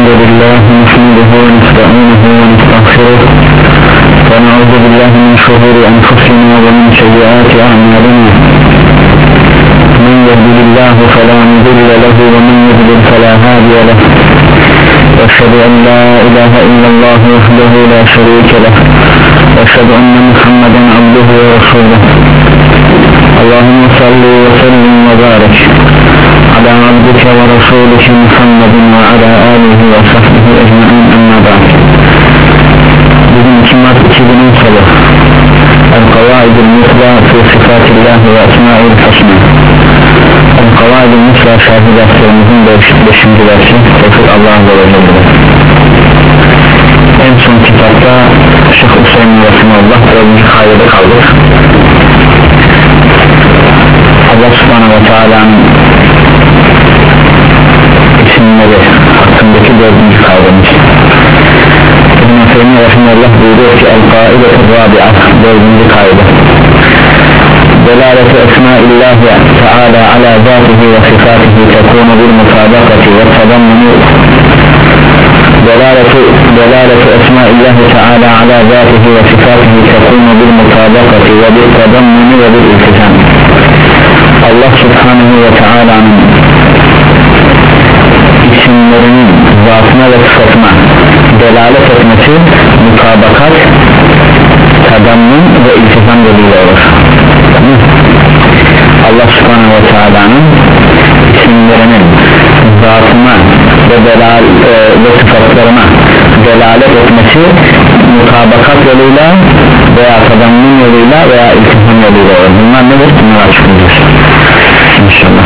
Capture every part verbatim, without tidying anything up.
الحمد لله نحمده ونستعينه ونستغفره ونعوذ بالله من شرور أنفسنا ومن سيئات أعمالنا من يهده الله فلا مضل له ومن يضلل فلا هادي له وأشهد أن لا إله إلا الله وحده لا شريك له وأشهد أن محمدا عبده ورسوله اللهم صل وسلم وبارك على عبدك ورسولك محمد وعلى آله وصحبه أجمعين أما بعد. Bugün iki Mart iki bin on salı El-Kavaid-ül Musla fi Sıfatillah ve Esma'il Husna. El-Kavaid-ül Musla şartı derslerimizin beşinci dersi Tevfik Allah'ın dolayıdır. En son kitapta Şeyh Hüseyin Rahimahullah dördüncü kaydede kaldık. Allah subhanahu ve teala'nın isimleri hakkındaki dördüncü kaydemiz. İbn-i Teymiye Rahimahullah buyuruyor ki El-Kaidetul Rabi'a dördüncü kaydı. Delaleti esmaillahi teala ala zatihi ve sifatihi tekunu bil mutabakati ve tadammunu. Delaleti delaleti esmaillahi teala ala zatihi ve sifatihi tekunu bil mutabakati ve bil tadammunu ve bil iltizam. Allah subhanahu ve teala'nın isimlerinin zatına ve sıfatına delalet etmesi mutabakat, tadammun ve iltizam yoluyla olur. Allah subhanahu ve teala'nın isimlerinin zatına ve, delal, e, ve sıfatlarına delalet etmesi mutabakat yoluyla veya tadammun yoluyla veya iltizam yoluyla olur. Bunlar nedir? Bunlar açıklayacağız İnşallah.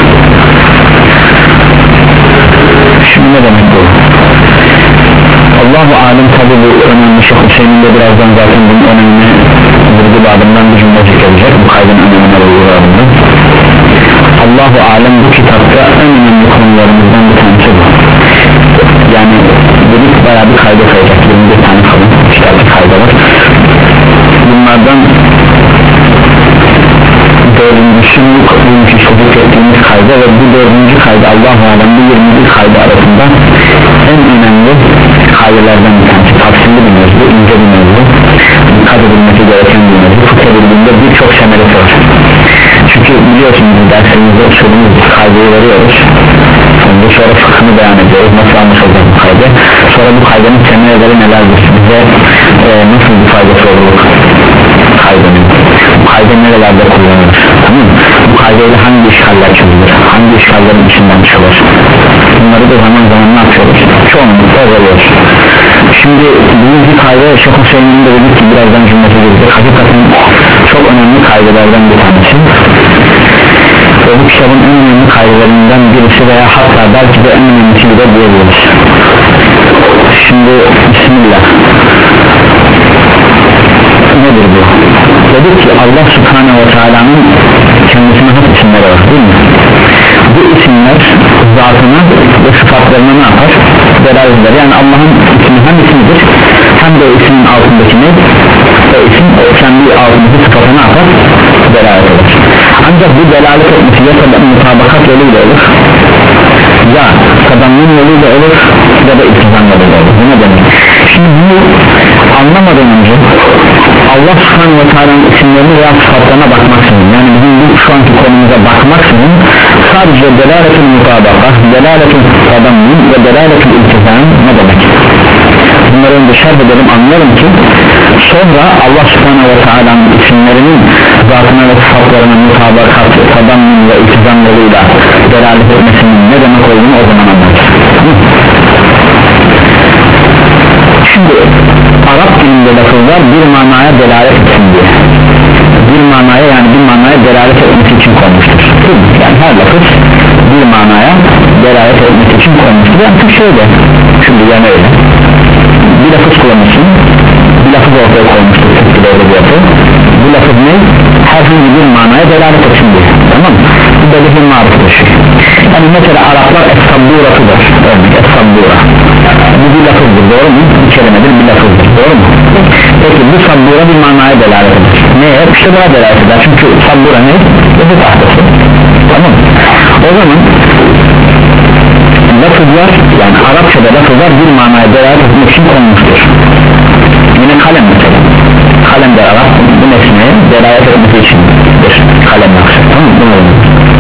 Şimdi ne demek bu? Allahu alem, tabi bu önemli. Şeyh Hüseyin'in de birazdan zaten bunun önemli vurgu babından bir cümle zikredecek, bu kaydın önemine vurgu babından. Allahu alem bu kitapta en önemli konularımızdan bir tanesi bu. Yani dedik bayağı bir kayda sayacak, yirmi bir tane falan kitapta kayda var. Bunlardan dördüncüsü bugünkü çocuk ettiğimiz kayda ve bu dördüncü kayda Allah-u Alem bu yirmi bir kayda arasında en önemli kaydelerden bir tanesi. Tafsirli bir mevzu, ince bir mevzu, dikkat edilmesi gereken bir mevzu. Fıkh edildiğinde birçok semeresi var. Çünkü biliyorsunuz dersimizde usulümüz kaydeyi veriyoruz. Ondan sonra fıkhını beyan ediyoruz, nasıl anlaşılacak bu kaydı, sonra bu kaydanın semereleri nelerdir, bize e, nasıl bir faydası olur kaydının, bu kayda nerelerde kullanılır, tamam mı? Bu kaydayla hangi işgaller çözülür, hangi işgallerin içinden çıkılır, bunları da zaman zaman ne yapıyoruz, çoğunlukla oluyoruz. Şimdi birinci kayda Şeyh Hüseyin'in de dedik ki birazdan cümlete girecek, hakikaten çok önemli kaydelerden bir tanesi ve bu kitabın en önemli kaydetlerinden birisi veya hatta belki de en önemlisi de diyebiliriz. Şimdi Bismillah, nedir bu? Dedik ki Allah subhanahu ve teala'nın kendisine hep isimleri var, değil mi? Bu isimler zatına ve sıfatlarına ne yapar? Delalet eder. Yani Allah'ın ismi hem ismidir hem de ismin altındaki ne? O isim o kendi altındaki sıfatına ne yapar? Delalet eder. Ancak bu delalet etmesi ya mutabakat yoluyla olur, ya tadammun yoluyla olur ya da iltizam yoluyla olur. Bu ne demek? Şimdi bunu anlamadan önce Allah subhanahu ve teala'nın isimlerini veya sıfatlarına bakmaksızın, yani bizim bu şu anki konumuza bakmaksızın sadece delaletul mutabakat, delaletul tadammun ve delaletul iltizam ne demek? Bunları önce şerh edelim, anlayalım ki sonra Allah subhanahu ve teala'nın isimlerinin zatına ve sıfatlarına mutabakat, tadammun ve iltizam yoluyla delalet etmesinin ne demek olduğunu o zaman anlarız. Şimdi Arap dilinde lafızlar bir manaya delalet etsin diye, bir manaya yani bir manaya delalet etmesi için konmuştur. Yani her lafız bir manaya delalet etmesi için konmuştur. Yani Türk şöyle, şimdi yani öyle bir lafız kullanırsın, bir lafız ortaya koymuştur Türkçe'de öyle bir yapı. Bu lafız ne? Herhangi bir manaya delalet etsin diye, tamam mı? Bu da bir mariftir. Yani mesela Araplar es-sabburatıdır, örnek es-sabbura, bu bir lafızdır, doğru mu? Bir kelimedir, bir lafızdır, doğru mu? Peki bu sabbura bir manaya delalet eder. Neye? İşte buna delalet eder. Çünkü sabbura ne? Bu tahtası, tamam mı? O zaman lafızlar, yani Arapçada ve lafızlar bir manaya delalet etmek için konmuştur. Yine kalem mesela, kalem de Arap bu nesneye delalet etmek içindir, kalem lafzı, tamam mı?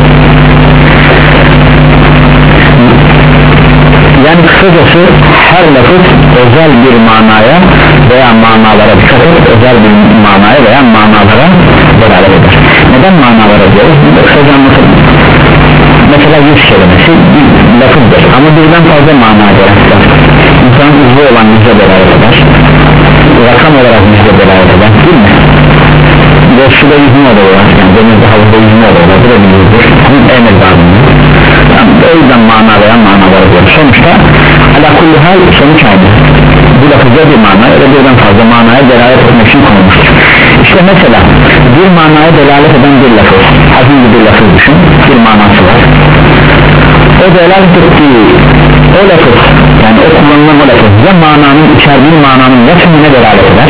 Yani kısacası her lafız özel bir manaya veya manalara dikkat et, özel bir manaya veya manalara delalet eder. Neden manalara diyoruz? Kısaca anlatalım. Mesela yüz kelimesi bir lafızdır ama birden fazla manaya delalet eder. İnsanın yüzü olan yüze delalet eder, rakam olarak yüze delalet eder, değil mi? Ve suda yüzme oluyor, yani denizde havuzda yüzme oluyor, bu da bir yüzdür, en ezanında. Yani o yüzden mana veya manalar diyoruz. Sonuçta ala kulli hal sonuç aynı. Bu lafızda bir mana ya da birden fazla manaya delalet etmek için konulmuştur. İşte mesela bir manaya delalet eden bir lafız, hazin bir lafız düşün, bir manası var. O delalet ettiği o lafız, yani o kullanılan o lafız ya mananın içerdiği mananın ya tümüne delalet eder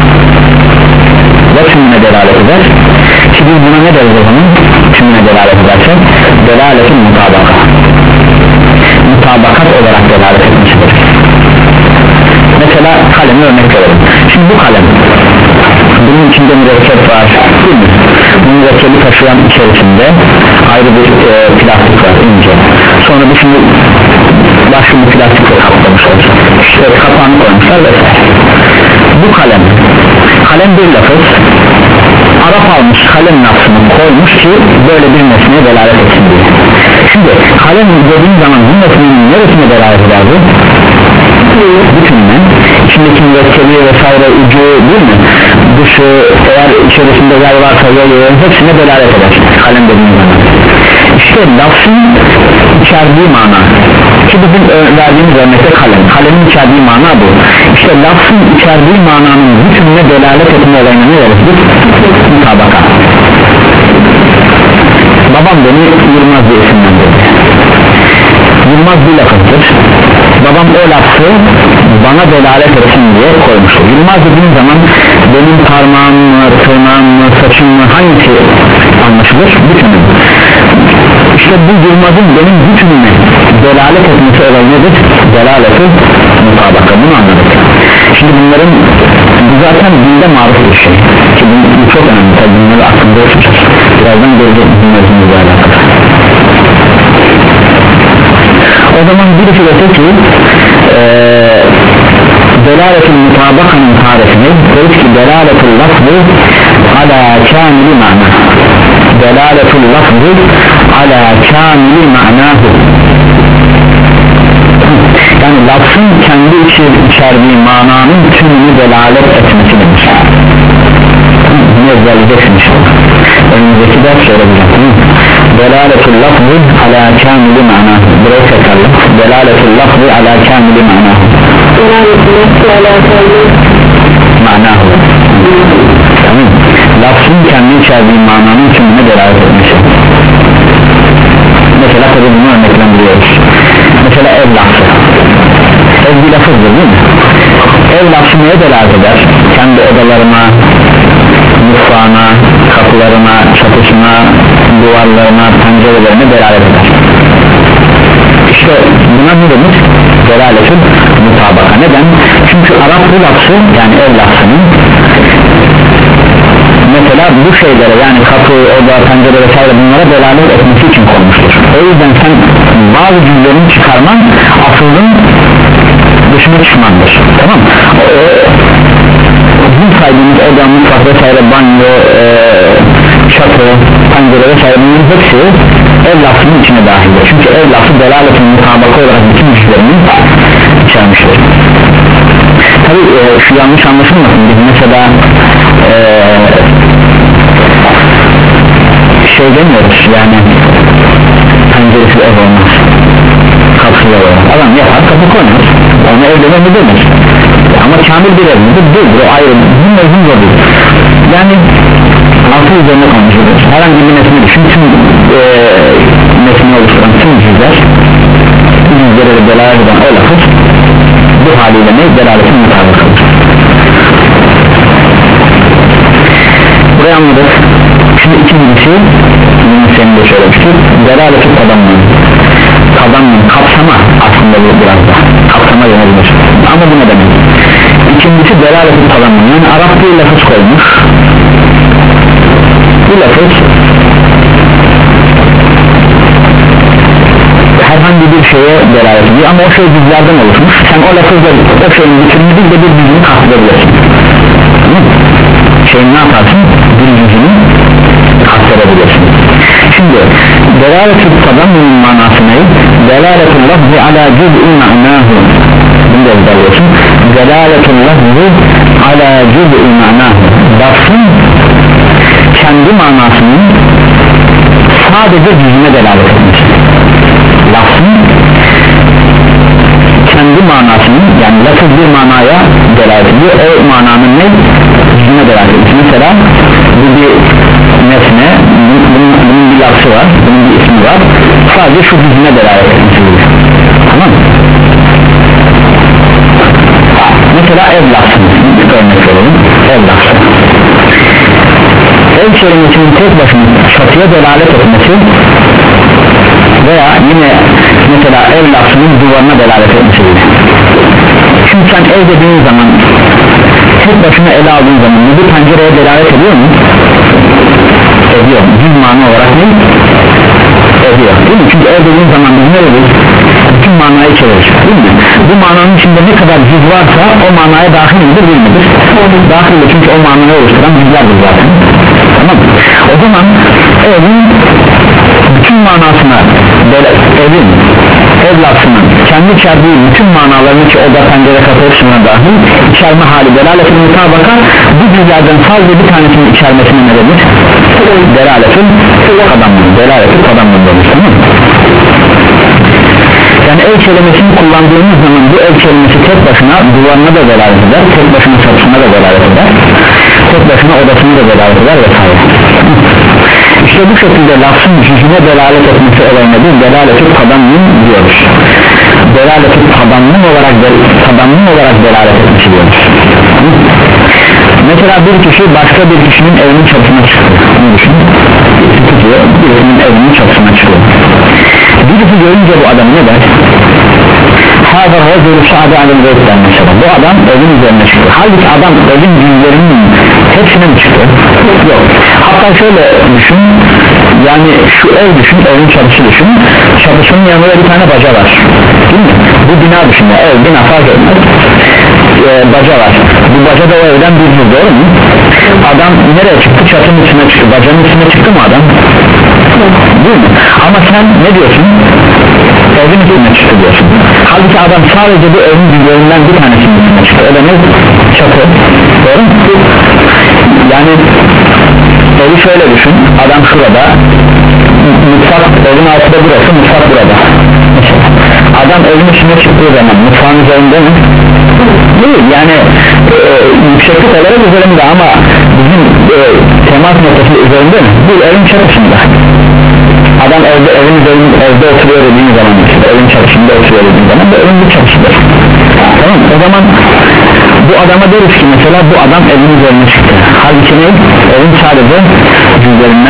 ya tümüne delalet eder ki biz buna ne deriz o zaman? Tümüne delalet ederse delaletin mutabaka, mutabakat olarak delalet etmiştir. Mesela kalemi örnek verelim. Şimdi bu kalem, bunun içinde mürekkep var, değil mi? Bu mürekkebi taşıyan içerisinde ayrı bir e, plastik var, ince. Sonra bu şimdi başka bir plastikle kaplamış olacak. İşte kapağını koymuşlar vesaire. Bu kalem, kalem bir lafız, Arap almış kalem lafzını koymuş ki böyle bir nesneye delalet etsin diye. Şimdi kalem dediğim zaman bu nesnenin neresine delalet eder bu? Bütününe, içindeki mürekkebi vesaire ucu, değil mi? Dışı, eğer içerisinde yer varsa yolu, hepsine delalet eder kalem dediğim zaman. İşte lafzın içerdiği mana ki bizim verdiğimiz örnekte kalem, kalemin içerdiği mana bu. İşte lafzın içerdiği mananın bütününe delalet etme olayına ne deriz biz? Mutabaka. Babam beni Yılmaz diye isimlendirdi. Yılmaz bir lafızdır. Babam o lafzı bana delalet etsin diye koymuştur. Yılmaz dediğim zaman benim parmağım mı, tırnağım mı, saçım mı, hangisi anlaşılır? Bütünüm. İşte bu Yılmaz'ın benim bütünüme delalet etmesi olay nedir? Delaleti mutabaka, bunu anladık. Şimdi bunların bu zaten dilde maruf bir şey ki bu, bu çok önemli, tabi bunları aklında tutacağız. Birazdan göreceğiz bunlarla alakalı. O zaman birisi de ki ee, delaletul mutabakanın tarifini dedik ki delaletul lafzı ala kamili mana, delaletul lafzı ala kamili manahu, yani lafzın kendi içerdiği mananın tümünü delalet etmesidir. Bunu özellikle inşallah önümüzdeki ders söyleyeceğim. Delaletul lafzı ala kamili manahu, buraya tekrarlı. Delaletul lafzı ala kamili manahu, manahu, tamam. Lafzın kendi içerdiği mananın tümünü delalet etmesi. Mesela tabi bunu örneklendiriyoruz. Mesela ev lafzı, ev bir lafızdır değil mi? Ev lafzı neye delalet eder? Kendi odalarına, mutfağına, kapılarına, çatısına, duvarlarına, pencerelerine delalet eder. İşte buna ne denir? Delaletin mutabaka. Neden? Çünkü Arap bu lafzı, yani ev lafzının mesela bu şeylere, yani kapı, oda, pencere vesaire bunlara delalet etmesi için konmuştur. O yüzden sen bazı cümlelerini çıkarman aslının dışına çıkmandır, tamam mı? Bizim saydığımız oda, mutfak vesaire, banyo, e, çatı, pencere vesaire bunların hepsi ev lafzının içine dahildir. Çünkü ev lafzı delaletin mutabaka olarak bütün cümlelerini içermiştir. Tabi e, şu yanlış anlaşılmasın, biz mesela e, şey demiyoruz, yani penceresi ev olmaz, kapısı ev olmaz, adam yapar kapı koyar, ona ev dememi demir. Ama kamil bir ev midir? Değildir, o ayrı, bu mevzum zor değil. Yani altı üzerine konuşuyoruz, herhangi bir metni düşün, tüm e, metni oluşturan tüm cüzler, bu cüzleri delalet eden o lafız bu haliyle ne? Delaletin mutabakıdır. Burayı anladık. Şimdi ikincisi, bunu senin de söylemiştik, delaletin tadamman, tadamman, kapsama aslında bu biraz da kapsama ikincisi delalet-i tadammun, yani Arap bir lafız koymuş, bu lafız herhangi bir şeye delalet ediyor ama o şey cüzlerden oluşmuş, sen o lafızla o şeyin bütününü bir de bir cüzünü kastırabilirsin. Şeyin ne yaparsın? Bir cüzünü kastırabilirsin. Şimdi delalet-i tadammun manası ne? Delalet-i lafzi ala cüz'ü ma'nahu, bunu da ezberliyorsun. Delalet-i lafzi ala cüz'ü ma'nahu, lafzın kendi manasının sadece cüzüne delalet etmiş. Lafzın kendi manasının, yani lafız bir manaya delalet ediyor, o mananın ne? Cüzüne delalet etmiş. Mesela bu bir nesne, bunun, bunun bir lafzı var, bunun bir ismi var, sadece şu cüzüne delalet etmiş. Tamam mı? Mesela ev lafzı, bir örnek verelim, ev lafzı. Ev kelimesinin tek başına çatıya delalet etmesi veya yine mesela ev lafzının duvarına delalet etmesi. Çünkü sen ev dediğin zaman tek başına ele aldığın zaman bu pencereye delalet ediyor mu? Ediyor. Düz mana olarak ne? Ediyor. Değil mi? Çünkü ev dediğin zaman biz ne dedik? Bütün manayı çevirir. Değil mi? Bu mananın içinde ne kadar cüz varsa o manaya dahil midir değil midir? Dahildir, çünkü o manayı oluşturan cüzlerdir zaten. Tamam. O zaman evin bütün manasına böyle evin, ev lafzının kendi içerdiği bütün manalarını ki o da pencere kapı hepsine dahil içerme hali delaletin mutabaka bu cüzlerden sadece bir tanesinin içermesine ne denir? Delaletin tadammun, delaletin tadammun denir. Tamam mı? Yani ev kelimesini kullandığımız zaman bu ev kelimesi tek başına duvarına da delalet eder, tek başına çatısına da delalet eder, tek başına odasına da delalet eder vesaire. İşte bu şekilde lafzın cüzüne delalet etmesi olayına bir delalet-i tadammun diyoruz. Delalet-i tadammun olarak tadammun olarak delalet etmesi diyoruz. Mesela bir kişi başka bir kişinin evinin çatısına çıkıyor. Ne düşünün? Tutuyor, birisinin evinin çatısına çıkıyor. Birisi görünce bu adam ne der? Hazır racülü sa'de alel beyt'ten mesela. Bu adam evin üzerine çıkıyor. Halbuki adam evin cüzlerinin hepsine mi çıkıyor? Yok. Hatta şöyle düşün, yani şu ev düşün, evin çatısı düşün, çatısının yanında bir tane baca var, değil mi? Bu bina düşün ya, ev, bina fark etmez, ee, baca var, bu baca da o evden bir cüz, doğru mu? Adam nereye çıktı? Çatının üstüne çıktı. Bacanın üstüne çıktı mı adam? Değil mi? Ama sen ne diyorsun? Evin üstüne çıktı diyorsun. Halbuki adam sadece bu evin cüzlerinden bir tanesinin üstüne çıktı. O da ne? Çatı, doğru mu? Yani evi şöyle düşün, adam şurada, mutfak evin altında burası, mutfak burada. Adam evin içine çıktığı zaman mutfağın üzerinde mi? Değil, yani e, yükseklik olarak üzerinde ama bizim e, temas noktası üzerinde mi? Bu evin çatısında. Adam evde, evin üzerinde, evde oturuyor dediğin zaman, işte evin çatısında oturuyor dediğin zaman da evin bir çatısıdır. Tamam, o zaman bu adama deriz ki mesela bu adam evin üzerine çıktı. Halbuki ne? Evin sadece cüzlerinden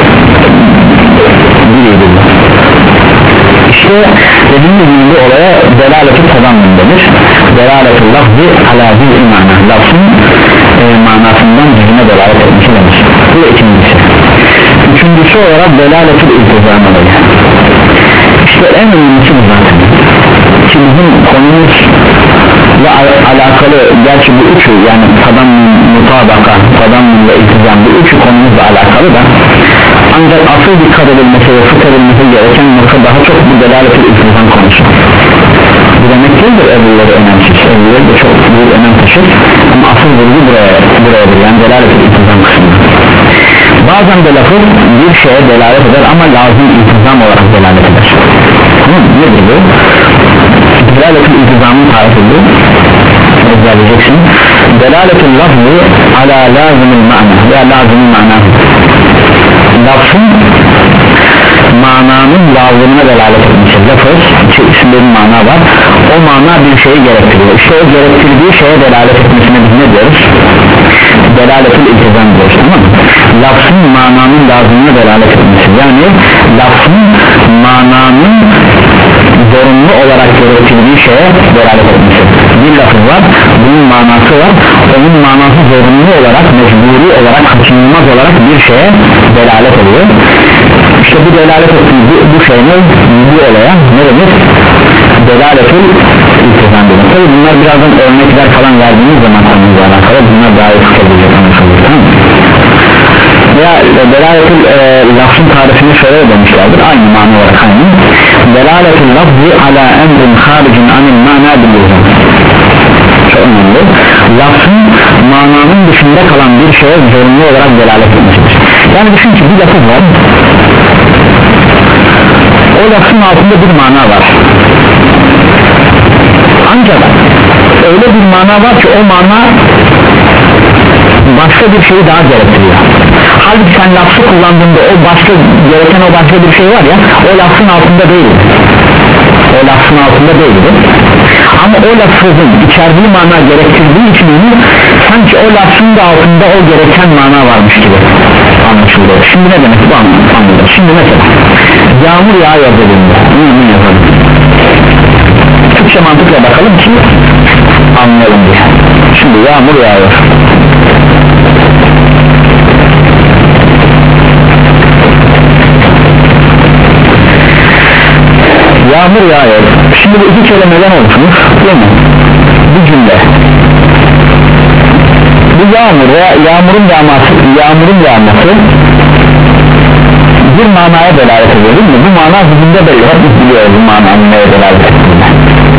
biriydi. İşte dediğimiz gibi bu olaya delalet-i tadammun denir. Delalet-i lafzi ala cüz'i mana, lafzın e, manasından cüzüne delalet etmesi denir. Bu da ikincisi. Üçüncüsü olarak delalet-i iltizam olayı. İşte en önemlisi bu zaten. Ki bizim konumuzla al- alakalı, gerçi bu üçü, yani tadammun, mutabaka, tadammun ve iltizam, bu üçü konumuzla alakalı da ancak asıl dikkat edilmesi ve fıkh edilmesi gereken nokta daha çok bu delalet-i iltizam konusu. Bu demek değildir evlileri önemsiz, evlileri de çok büyük önem taşır ama asıl vurgu buraya, burayadır, yani delalet-i iltizam kısmı. Bazen de lafız bir şeye delalet eder ama lazım iltizam olarak delalet eder. Hı, nedir bu? Delalet-i iltizamın tarifidir, ezberleyeceksin. Delalet-i lafzı ala lazım-ül ma'na veya lazım-ül ma'na, lafzın mananın lazımına delalet etmiştir. Lafız, içinde bir mana var, o mana bir şeyi gerektiriyor. İşte o gerektirdiği şeye delalet etmesine biz ne diyoruz? Delalet-ül iltizam diyoruz, tamam mı? Lafzın mananın lazımına delalet etmesi, yani lafzın mananın zorunlu olarak gerektirdiği şeye delalet etmesi. bir lafız var, bunun manası var, onun manası zorunlu olarak, mecburi olarak, kaçınılmaz olarak bir şeye delalet ediyor. İşte bu delalet ettiği bu, bu şey ne? Bu olaya ne demek? Delaletul iltizam demek. Tabi bunlar birazdan örnekler falan verdiğimiz zaman konuyla alakalı bunlar daha iyi tutabilir, anlaşılır, tamam mı? Ya delaletul e, lafzın tarifini şöyle demişlerdir, aynı mana olarak aynı. Delaletul lafzi ala emrin haricin anil mana bilirsin. Çok önemli. Lafzın mananın dışında kalan bir şeye zorunlu olarak delalet etmiştir. Yani düşün ki bir lafız var, o lafzın altında bir mana var, ancak öyle bir mana var ki o mana başka bir şeyi daha gerektiriyor. Halbuki sen lafzı kullandığında o başka gereken o başka bir şey var ya, o lafzın altında değil, o lafzın altında değildir. Ama o lafzın içerdiği mana gerektirdiği için onu sanki o lafzın da altında o gereken mana varmış gibi anlaşıldı. Şimdi ne demek bu anlamda? Şimdi mesela yağmur yağıyor dediğinde ne yapalım? Türkçe mantıkla bakalım ki anlayalım diye. Şimdi yağmur yağıyor. Yağmur yağıyor. Şimdi bu iki kelimeden oluşmuş değil mi? Bir cümle. Bu yağmur veya yağmurun yağması, yağmurun yağması bir manaya delalet ediyor değil mi? Bu mana zihinde belli. Hep biliyoruz bu mananın neye delalet ettiğini.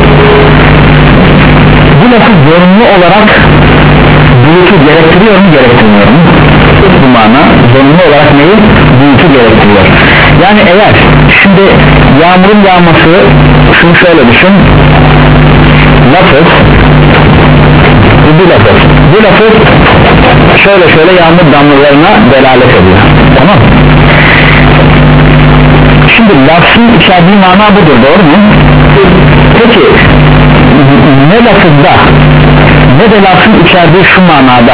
Bu lafı zorunlu olarak bulutu gerektiriyor mu gerektirmiyor mu? Bu mana zorunlu olarak neyi? Bulutu gerektiriyor. Yani eğer şimdi yağmurun yağması, şunu şöyle düşün, lafız, bu lafız, bu lafız şöyle şöyle yağmur damlalarına delalet ediyor, tamam. Şimdi lafzın içerdiği mana budur, doğru mu? Peki ne lafızda ne de lafzın içerdiği şu manada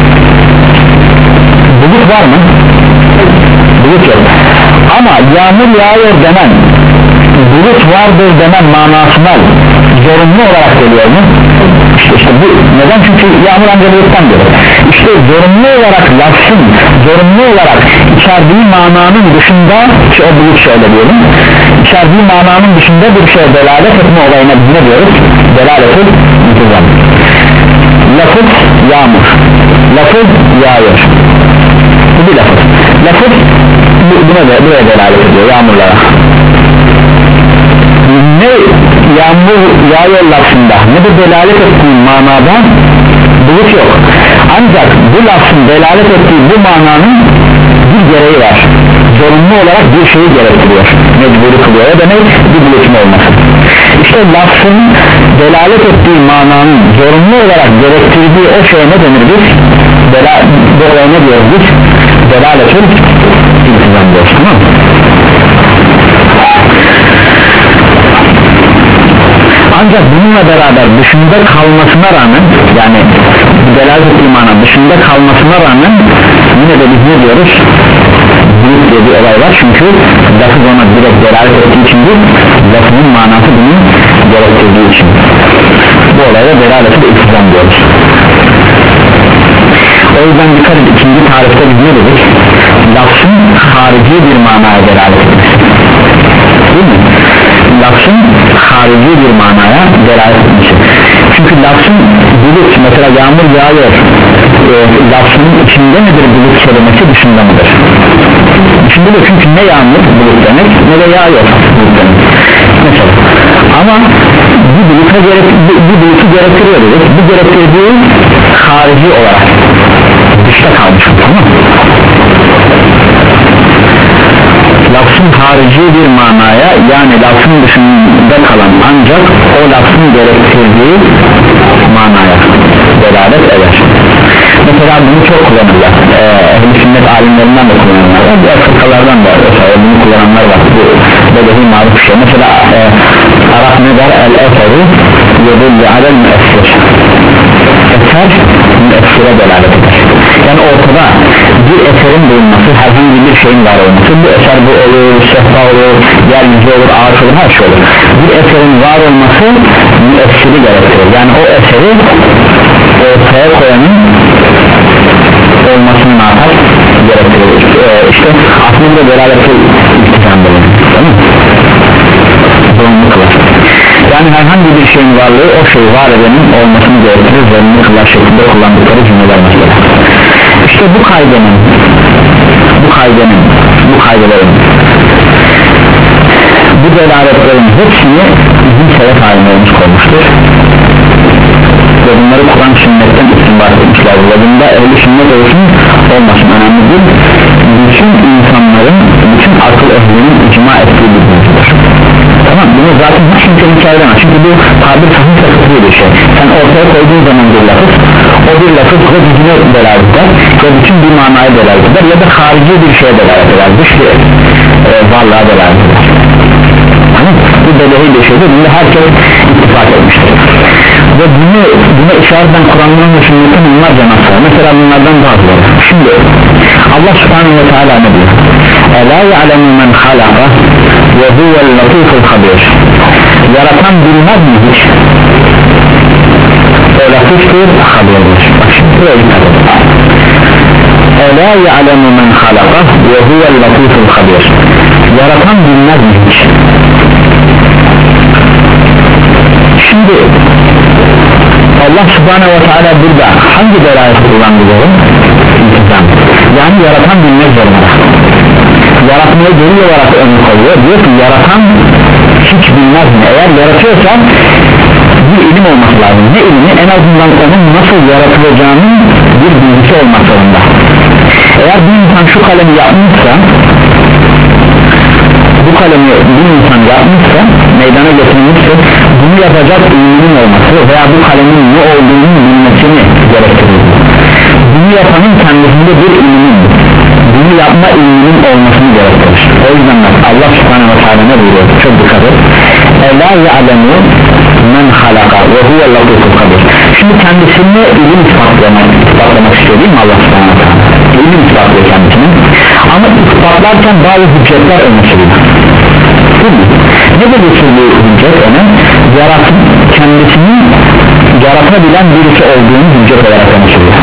bulut var mı? Bulut yok. Ama yağmur yağıyor denen, bulut vardır denen manasına zorunlu olarak geliyor mu? İşte, işte bu neden? Çünkü yağmur ancak buluttan gelir. İşte zorunlu olarak lafzın zorunlu olarak içerdiği mananın dışında, ki o bulut şöyle diyelim, içerdiği mananın dışında bir şeye delalet etme olayına biz ne diyoruz? Delaletul iltizam. Lafız yağmur, lafız yağıyor, bu bir lafız. Lafız buna da buraya delalet ediyor, yağmurlara. Ne yağmur yağıyor lafzında ne de delalet ettiği manada bulut yok. Ancak bu lafzın delalet ettiği bu mananın bir gereği var, zorunlu olarak bir şeyi gerektiriyor, mecburi kılıyor. O demek bir bulutun olması. İşte lafzın delalet ettiği mananın zorunlu olarak gerektirdiği o şeye ne denir biz? Dela, bu olaya ne diyoruz biz? Delaletul iltizam diyoruz, tamam mı? Ancak bununla beraber dışında kalmasına rağmen, yani delalet ettiği mana dışında kalmasına rağmen yine de biz ne diyoruz? Bulut diye bir olay var, çünkü lafız ona direkt delalet ettiği için değil, lafızın manası bunu gerektirdiği için bu olaya delaletul iltizam diyoruz. O yüzden dikkat edin, ikinci tarifte biz ne dedik? Lafzın harici bir manaya delalet etmesi, değil mi? Lafzın harici bir manaya delalet etmesi. Çünkü lafzın bulut, mesela yağmur yağıyor, e, lafzın içinde midir bulut kelimesi, dışında mıdır? Dışında da, çünkü ne yağmur bulut demek ne de yağıyor bulut demek mesela. Ama bir buluta gerek, bir, bir bulutu gerektiriyor dedik, bu gerektirdiği harici olarak dışta kalmış, tamam mı? Lafzın harici bir manaya, yani lafzın dışında kalan ancak o lafzın gerektirdiği manaya delalet eder. Mesela bunu çok kullanırlar, ee, ehl-i sünnet alimlerinden de kullanırlar, diğer fırkalardan da mesela bunu kullananlar var. Bu bedevi maruf şey. Mesela e, Arap ne der? El-eferu yedulli alel müessir, eser müessire delalet eder. Yani ortada bir eserin bulunması, herhangi bir şeyin var olması, bu eser bu olur, sehpa olur, yeryüzü olur, ağaç olur, her şey olur. Bir eserin var olması müessire tevhidi gerektirir. Yani o eseri ortaya koyanın olmasını ne yapar? Gerektirir. Ee, işte aslında beraberce iltizam bulunur. Tamam mı? Zorunluluk var. Yani herhangi bir şeyin varlığı o şeyi var edenin olmasını gerektirir. Zorunluluklar şeklinde kullandıkları cümleler mesela. İşte bu kaydenin bu kaydenin bu kaydelerin bu delaletlerin hepsini bizim selef alimlerimiz koymuştur ve bunları Kur'an sünnetten istinbat etmişler. Ve bunda ehli sünnet olsun olmasın önemli değil, bütün insanların, bütün akıl ehlinin icma ettiği bir mevzudur. Tamam, bunu zaten hiç kimsenin çağıramaz çünkü bu tabir sahih takıtlı bir şey. Sen ortaya koyduğun zaman bir lafız, o bir lafız ve düzine delalet eder ve bütün bir manaya delalet eder ya da harici bir şeye delalet eder, dış bir e, varlığa delalet eder. Tamam, bu belehi bir şeydir, bunda herkes ittifak etmiştir ve bunu, buna işaretten Kur'an'ın ve sünnetin onlarca nasıl, mesela bunlardan bazıları. Şimdi Allah subhanahu ve teala ne diyor? Ela ya'lemu men halaka ve huvel latiful habir. Yaratan bilmez mi hiç? O latiftir, habirdir. Bak şimdi buraya dikkat edin. Ela ya'lemu men halaka ve huvel latiful habir. Yaratan bilmez mi hiç? Şimdi Allah subhanahu ve teala burada hangi delalet kullandı doğru? İntizam. Yani yaratan bilmek zorunda. Yaratmayı delil olarak önü koyuyor. Diyor ki yaratan hiç bilmez mi? Eğer yaratıyorsa bir ilim olması lazım. Ne ilmi? En azından onun nasıl yaratılacağının bir bilgisi olmak zorunda. Eğer bir insan şu kalemi yapmışsa, bu kalemi bir insan yapmışsa, meydana getirmişse, bunu yapacak ilminin olması veya bu kalemin ne olduğunu bilmesini gerektirir. Bunu yapanın kendisinde bir ilmin, bunu yapma ilminin olmasını gerektirir. O yüzden Allah subhanahu wa ta'ala ne buyuruyor? Çok dikkat et. Ela ya'lemu men halaka ve huve latiful habir. Şimdi kendisine ilim ispatlamak, ispatlamak istiyor değil mi Allah subhanahu wa ta'ala? İlim ispatlıyor kendisini. Ama ispatlarken bazı hüccetler öne sürüyor. Ne de getirdiği hüccet ona? Yaratın kendisini yaratabilen birisi olduğunu hüccet olarak öne sürüyor.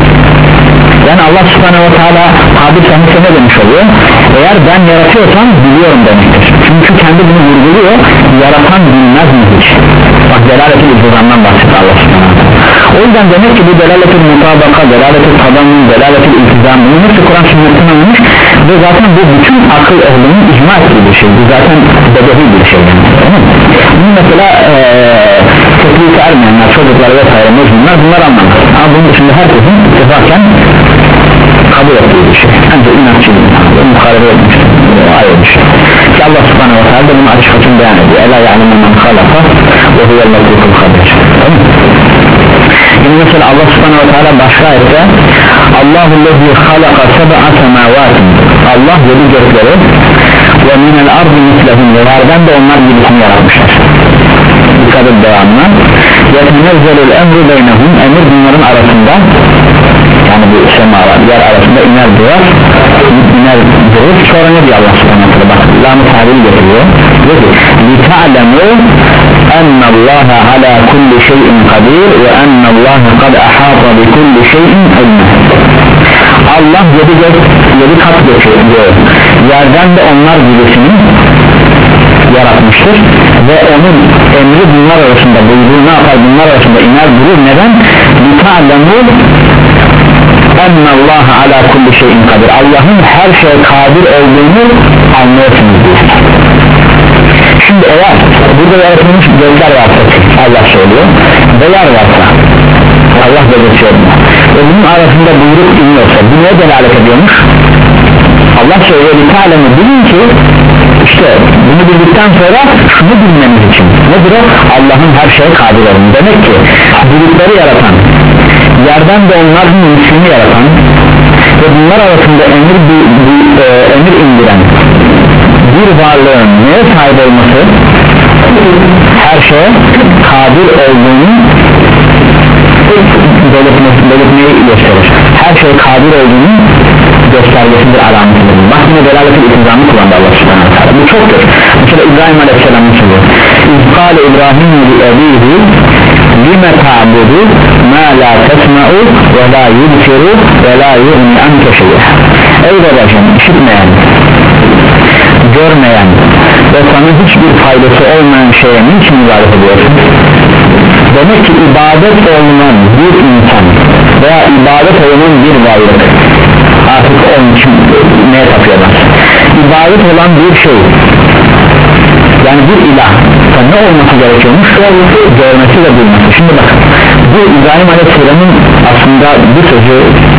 Yani Allah subhanahu wa ta'ala tabi sanırsa ne demiş oluyor? Eğer ben yaratıyorsam biliyorum demektir. Çünkü kendi bunu vurguluyor. Yaratan bilmez mi hiç? Bak delaletil iltizamdan bahsediyor Allah subhanahu wa ta'ala. O yüzden demek ki bu delaletil mutabaka, delaletil tabanın, delaletil iltizam, bunun hepsi Kur'an sünnetten alınmış ve zaten bu bütün akıl ehlinin icma ettiği bir şey. Bu zaten bedehi bir şey yani. Tamam mı? Bunu mesela ee, teklife ermeyenler, çocuklar vesaire mecnunlar bunlar anlamaz. Ama bunun dışında herkesin ittifaken kabul ettiği bir şey. Ancak inatçı bir insanlar muharebe etmiştir. Ayrı bir şey. Ki Allah subhanahu wa ta'ala bunu açık açık beyan ediyor. Ela ya'lemu men halaka ve huvel latiful habir. Tamam mı? Yine mesela Allah subhanahu wa ta'ala başka ayette Allahu lezi halaka seb'a semavatin. Allah yedi gökleri ve minel ardı mislehum ve yerden de onlar gibisini yaratmışlar. Dikkat et devamına. Yetenezzelul emru beynehum. Emir bunların arasında, yani bu semalar yer arasında iner duvar, iner durur. Sonra ne diyor Allah subhanahu wa ta'ala? Bak lam-ı tabiri getiriyor. Diyor ki لِتَعْلَمُوا أَنَّ اللّٰهَ عَلَى كُلِّ شَيْءٍ قَدِيرٌ وَأَنَّ اللّٰهَ قَدْ أَحَاطَ بِكُلِّ شَيْءٍ عِلْمًا. Allah yedi gök, yedi kat geçiyor. Yerden de onlar gibisini yaratmıştır ve onun emri bunlar arasında, buyruğu ne yapar bunlar arasında iner durur. Neden? لِتَعْلَمُوا أَنَّ اللّٰهَ عَلَى كُلِّ شَيْءٍ قَدِيرٌ. Allah'ın her şeye kadir olduğunu anlıyorsunuz diyor. Şimdi eğer burada yaratılmış gözler varsa Allah söylüyor ve yer varsa Allah belirtiyor ve bunun arasında buyruk iniyorsa bu neye delalet ediyormuş? Allah söylüyor bir talemi bilin ki işte bunu bildikten sonra şunu bilmeniz için nedir o? Allah'ın her şeye kadir olduğunu. Demek ki bulutları yaratan, yerden de onların mislini yaratan ve bunlar arasında emir, bir, bir, e, emir indiren bir varlığın neye sahip olması, her şeye kadir olduğunu belirtmesi, belirtmeyi gösterir. Her şeye kadir olduğunu göstergesidir, alametidir. Bak yine delaletin iltizamı kullandı Allah subhanahu wa ta'ala. Bu çoktur. Mesela İbrahim aleyhisselam'ın sözü. İzkâle İbrahim'in li ebihi lime ta'budu ma la tesma'u ve la yubsiru ve la yu'ni anke şey'e. Ey babacığım, işitmeyen, görmeyen ve sana hiçbir faydası olmayan şeye niçin ibadet ediyorsun? Demek ki ibadet olunan bir insan veya ibadet olunan bir varlık artık onun için neye tapıyorlar? İbadet olan bir şey, yani bir ilah ne olması gerekiyormuş? Görmesi ve bilmesi. Şimdi bak, bu İbrahim Aleyhisselam'ın aslında bu sözü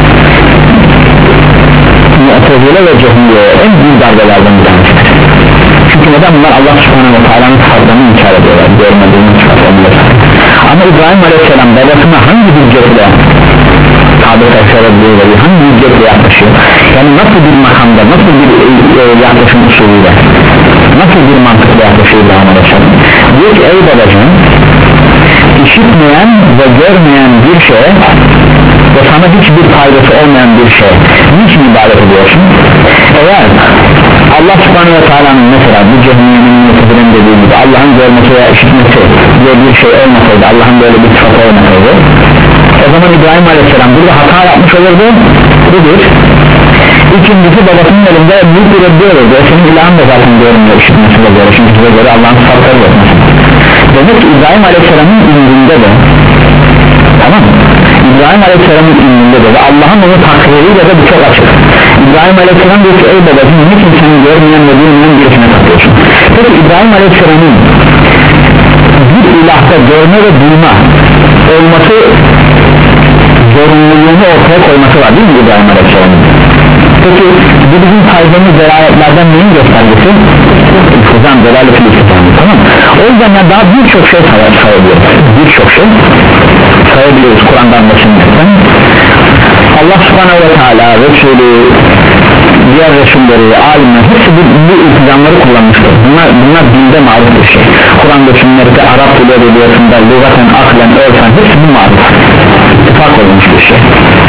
Mu'tezile ve Cehmiye'ye en büyük darbelerden bir tanesidir. Çünkü neden bunlar Allah Subhanahu ve Teala'nın sıfatlarını inkar ediyorlar, görmediğini sıfatlarını. Ama İbrahim Aleyhisselam babasına hangi hüccetle tabi tasarabiliyor, hangi hüccetle yaklaşıyor? Yani nasıl bir makamda, nasıl bir e, yaklaşım usulüyle, nasıl bir mantıkla yaklaşıyor İbrahim Aleyhisselam? Diyor ki ey babacığım, işitmeyen ve görmeyen bir şeye ve sana hiçbir faydası olmayan bir şeye niçin ibadet ediyorsun? Eğer Allah Subhanahu ve Teala'nın mesela bu cehennemin mutezilerin dediği gibi Allah'ın görmesi veya işitmesi diye bir şey olmasaydı, Allah'ın böyle bir sıfatı olmasaydı, o zaman İbrahim Aleyhisselam burada hata yapmış olurdu. Budur. İkincisi, babasının elinde büyük bir reddi olurdu. Senin ilahın da zaten görmüyor, işitmesi de göre, çünkü size göre Allah'ın sıfatları yok. Demek ki İbrahim Aleyhisselam'ın indinde de, tamam mı? İbrahim Aleyhisselam'ın indinde de ve Allah'ın onu takdiriyle de bu çok açık. İbrahim Aleyhisselam diyor ki ey babacığım, niçin seni görmeyen ve bilmeyen birisine takıyorsun? Peki İbrahim Aleyhisselam'ın bir ilahta görme ve duyma olması zorunluluğunu ortaya koyması var değil mi İbrahim Aleyhisselam'ın? Peki bu bizim saydığımız delaletlerden neyin göstergesi? İltizam, delaletin iltizamı, tamam mı? O yüzden yani daha birçok şey sayabiliyoruz, birçok şey sayabiliyoruz Kur'an'dan ve sünnetten. Allah Subhanahu ve Teala, Resulü, diğer Resulleri, alimler hepsi bu, bu iltizamları kullanmıştır. Bunlar, bunlar dinde maruf bir şey. Kur'an'da, sünnette, Arap dili edebiyatında, lügaten, aklen, örfen hepsi bu maruf, ittifak olmuş bir şey.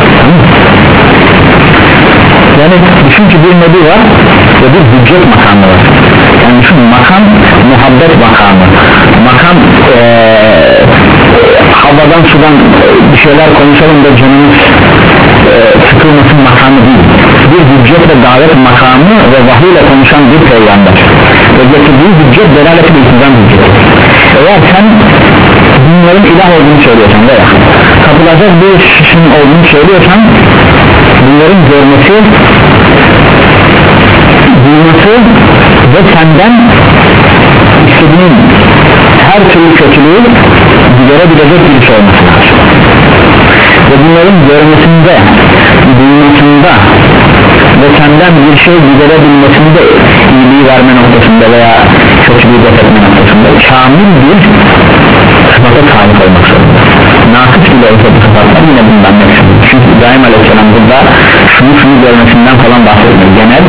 Yani düşün ki bir nebi var ve bir hüccet makamı var. Yani düşün, makam muhabbet makamı, makam ee, havadan sudan bir şeyler konuşalım da canımız e, sıkılmasın makamı değil. Bir hüccet ve davet makamı ve vahiy ile konuşan bir peygamber ve getirdiği hüccet delaleti bir iltizam hücceti. Eğer sen bunların ilah olduğunu söylüyorsan veya kapılacak bir işin olduğunu söylüyorsan, bunların görmesi, duyması ve senden istediğin her türlü kötülüğü giderebilecek bir şey olması lazım. Ve bunların görmesinde, duymasında ve senden bir şey giderebilmesinde, iyiliği verme noktasında veya kötülüğü def etme noktasında kamil bir sıfata sahip olmak zorunda. Nakıs bile olsa bu sıfatlar yine bundan nefsimiz. Çünkü İbrahim Aleyhisselam burada şunu şunu görmesinden falan bahsetmiyor. Genel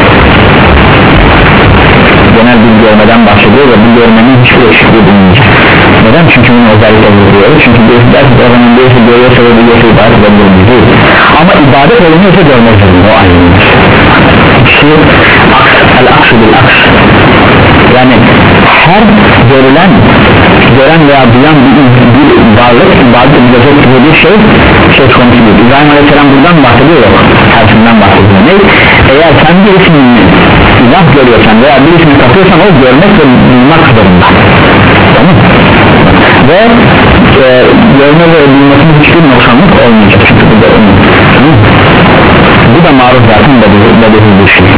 genel bir görmeden bahsediyor ve bu görmenin hiçbir eksikliği bulunmayacak. Neden? Çünkü bunu özellikle vuruyoruz. Çünkü birisi der ki o zaman birisi görüyorsa ve biliyorsa ibadet edebiliriz değil. Ama ibadet olunuyorsa görmek zorunda, o ayrılmış. İkisi el-aksu bil-aks. Yani her görülen, gören veya duyan bir, bir varlık ibadet edilecek gibi bir şey söz konusu değil. İbrahim Aleyhisselam buradan bahsediyor, yok tersinden bahsediyor. Ne? Eğer sen birisini ilah görüyorsan veya birisini tapıyorsan o görmek ve duymak zorunda, tamam mı? Ve e, görme ve duymasının hiçbir noksanlık olmayacak çünkü bu da onun, tamam mı? Bu da maruz zaten bedeli bir şey.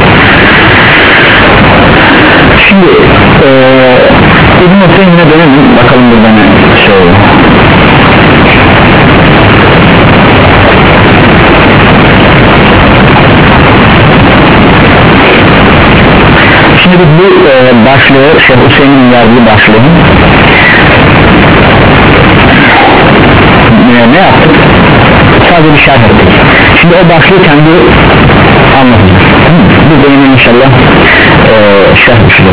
Şimdi e, İbn-i Hüseyin'e dönelim bakalım burada ne söylüyor. Şimdi biz bu e, başlığı Şeyh Hüseyin'in yazdığı başlığı e, ne yaptık? Sadece bir şerh ettik. Şimdi o başlığı kendi anlatacağız. Bu benim inşallah e, şerh düşeceğiz.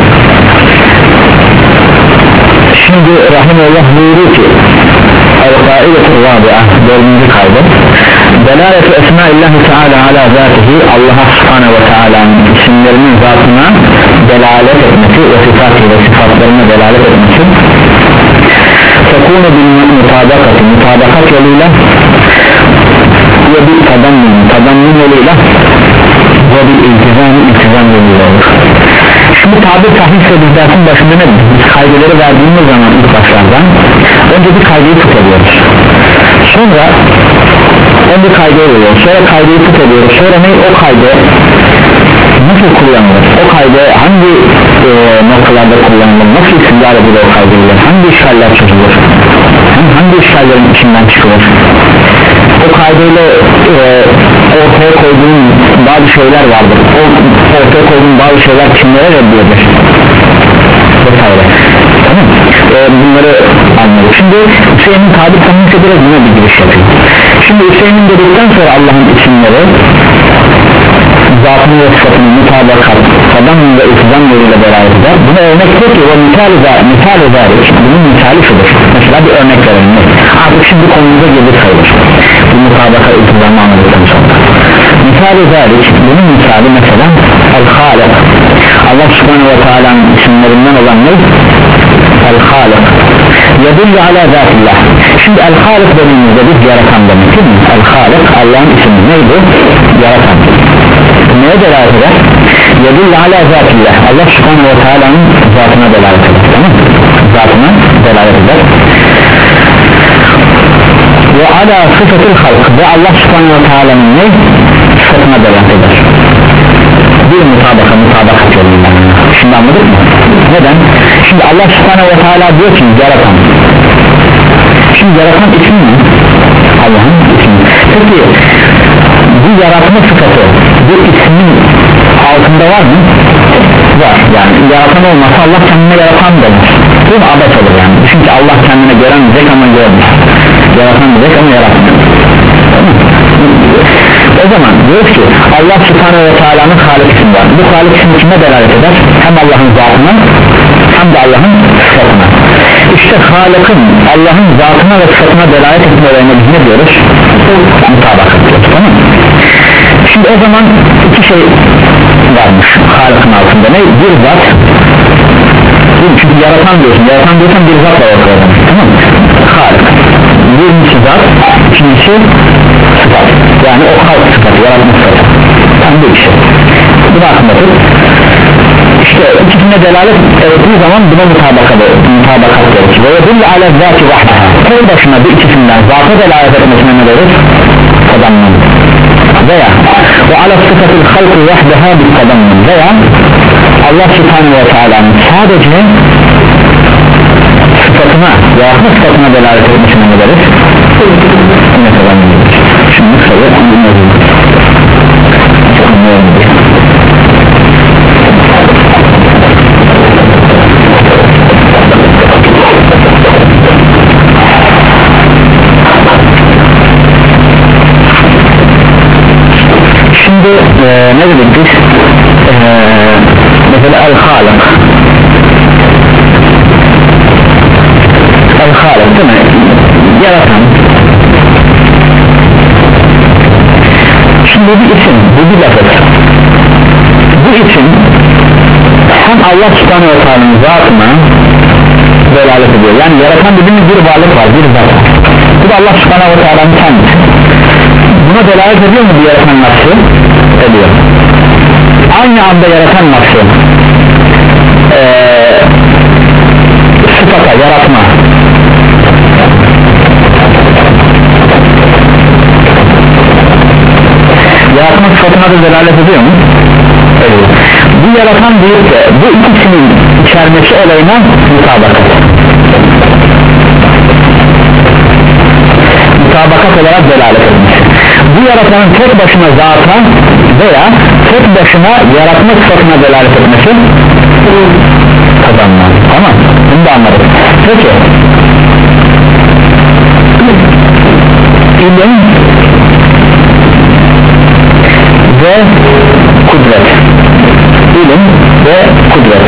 Şimdi Rahimullah buyuruyor ki El-Kaidetu Rabi'a dördüncü kaydı Delaleti Esma-illahi Teala ala zatihi, Allah'a Subhanahu ve Teala'nın isimlerinin zatına delalet etmesi ve sıfatı ve sıfatlarına delalet etmesi yekunu bil mutabakati, mutabakat yoluyla ve bir tadammun, tadammun yoluyla ve bir iltizam, iltizam yoluyla olur. Şimdi tabir tahsis ve bizlersin başında ne? Biz kaydeleri verdiğimiz zaman ilk başlardan önce bir kaydeyi tut ediyoruz, sonra önce kaydeyi veriyoruz, sonra kaydeyi tut ediyoruz, sonra ne? O kayde nasıl kullanılır, o kayde hangi e, noktalarda kullanılır, nasıl isimler edilir o kaydıyla, hangi işgaller çözülür, hangi işgallerin içinden çıkılır, o kaydıyla e, ortaya koyduğun bazı şeyler vardır, o ortaya koyduğun bazı şeyler kimlere reddiyordur vesaire. Tamam. E, bunları anladık. Şimdi Hüseyin'in tabir tanımıysa biraz buna bir giriş yapayım. Şimdi Hüseyin'in dedikten sonra Allah'ın isimleri zatını ve sıfatını mutabakat, adam ve iltizam yoluyla beraber eder. Buna örnek yok ki o misali misal eder. Bunun misali şudur. Mesela bir örnek verelim. Artık şimdi konumuza girdik sayılır. Bu mutabakat iltizamı anladıktan sonra. Misal eder. Bunun misali mesela El-Halik. Allah subhanahu ve teala'nın isimlerinden olan ne? El-Halik. Yedullu ala zatillah. Şimdi El-Halik dediğimizde biz yaratan demek değil mi? El-Halik Allah'ın ismi neydi? Yaratan. Neye delalet eder? Yedullu ala zatillah. Allah subhanahu ve teala'nın zatına delalet eder. Tamam mı? Zatına delalet eder. Ve ala sıfatıl halk. Ve Allah subhanahu ve teala'nın ne? Sıfatına delalet eder. Bir mutabaka, mutabakat yoluyla. Şimdi anladık mı? Neden? Şimdi Allah subhanahu ve teala diyor ki yaratan. Şimdi yaratan ismi mi? Allah'ın ismi. Peki bu yaratma sıfatı bu ismin altında var mı? Var. Yani yaratan olmasa Allah kendine yaratan denir. Bu abet olur yani. Çünkü Allah kendine göremeyecek ama görmüş. Yaratan diyecek ama yaratmıyor. O zaman diyoruz ki Allah subhanahu ve teala'nın Halik ismi var. Bu Halik ismi kime delalet eder? Hem Allah'ın zatına hem de Allah'ın sıfatına. İşte Halik'in Allah'ın zatına ve sıfatına delalet etmelerine biz ne diyoruz? Mutabakat diyoruz. Tamam mı? Şimdi o zaman iki şey varmış Halik'in altında. Ne? Bir zat. Çünkü yaratan diyorsun. Yaratan diyorsan bir zat var ortada. Tamam mı? Halik. Birincisi zat, ikincisi sıfat. Yani o halk sıfatı, yaratma sıfatı. Tam bir şey. Bu da aklında tut. İşte ikisine delalet ettiği zaman buna mutabakat mutabakat gerekir. Ve yedullu ala zati vahdaha. Tek başına bir ikisinden zata delalet etmesine ne verir? Tadammun. Veya ve ala sıfatı halkı vahdaha bir tadammun. Veya Allah subhanahu ve teala'nın sadece sıfatına, yaratma sıfatına delalet etmesine ne verir? Ne tadammun. Şimdi kısaca anlayalım. Anlayalım. Şimdi e, ne dedik biz? E, mesela El-Halik El-Halik değil mi? Yaratan. Şimdi bu bir isim, bu bir lafız. Bu isim hem Allah subhanahu ve teala'nın zatına delalet ediyor. Yani yaratan dediğimiz bir varlık var, bir zat. Bu da Allah subhanahu ve teala'nın kendisi. Buna delalet ediyor mu bir yaratan nafsı? Ediyor. Aynı anda yaratan nafsı ee, sıfata, yaratma yaratma sıfatına da delalet ediyor mu? Ediyor. Bu yaratan deyip de bu ikisinin içermesi olayına mutabakat mutabakat olarak delalet etmiş. Bu yaratanın tek başına zata veya tek başına yaratma sıfatına delalet etmesi kazanmaz. Tamam, bunu da anladık. Peki ilim ve kudret, ilim ve kudret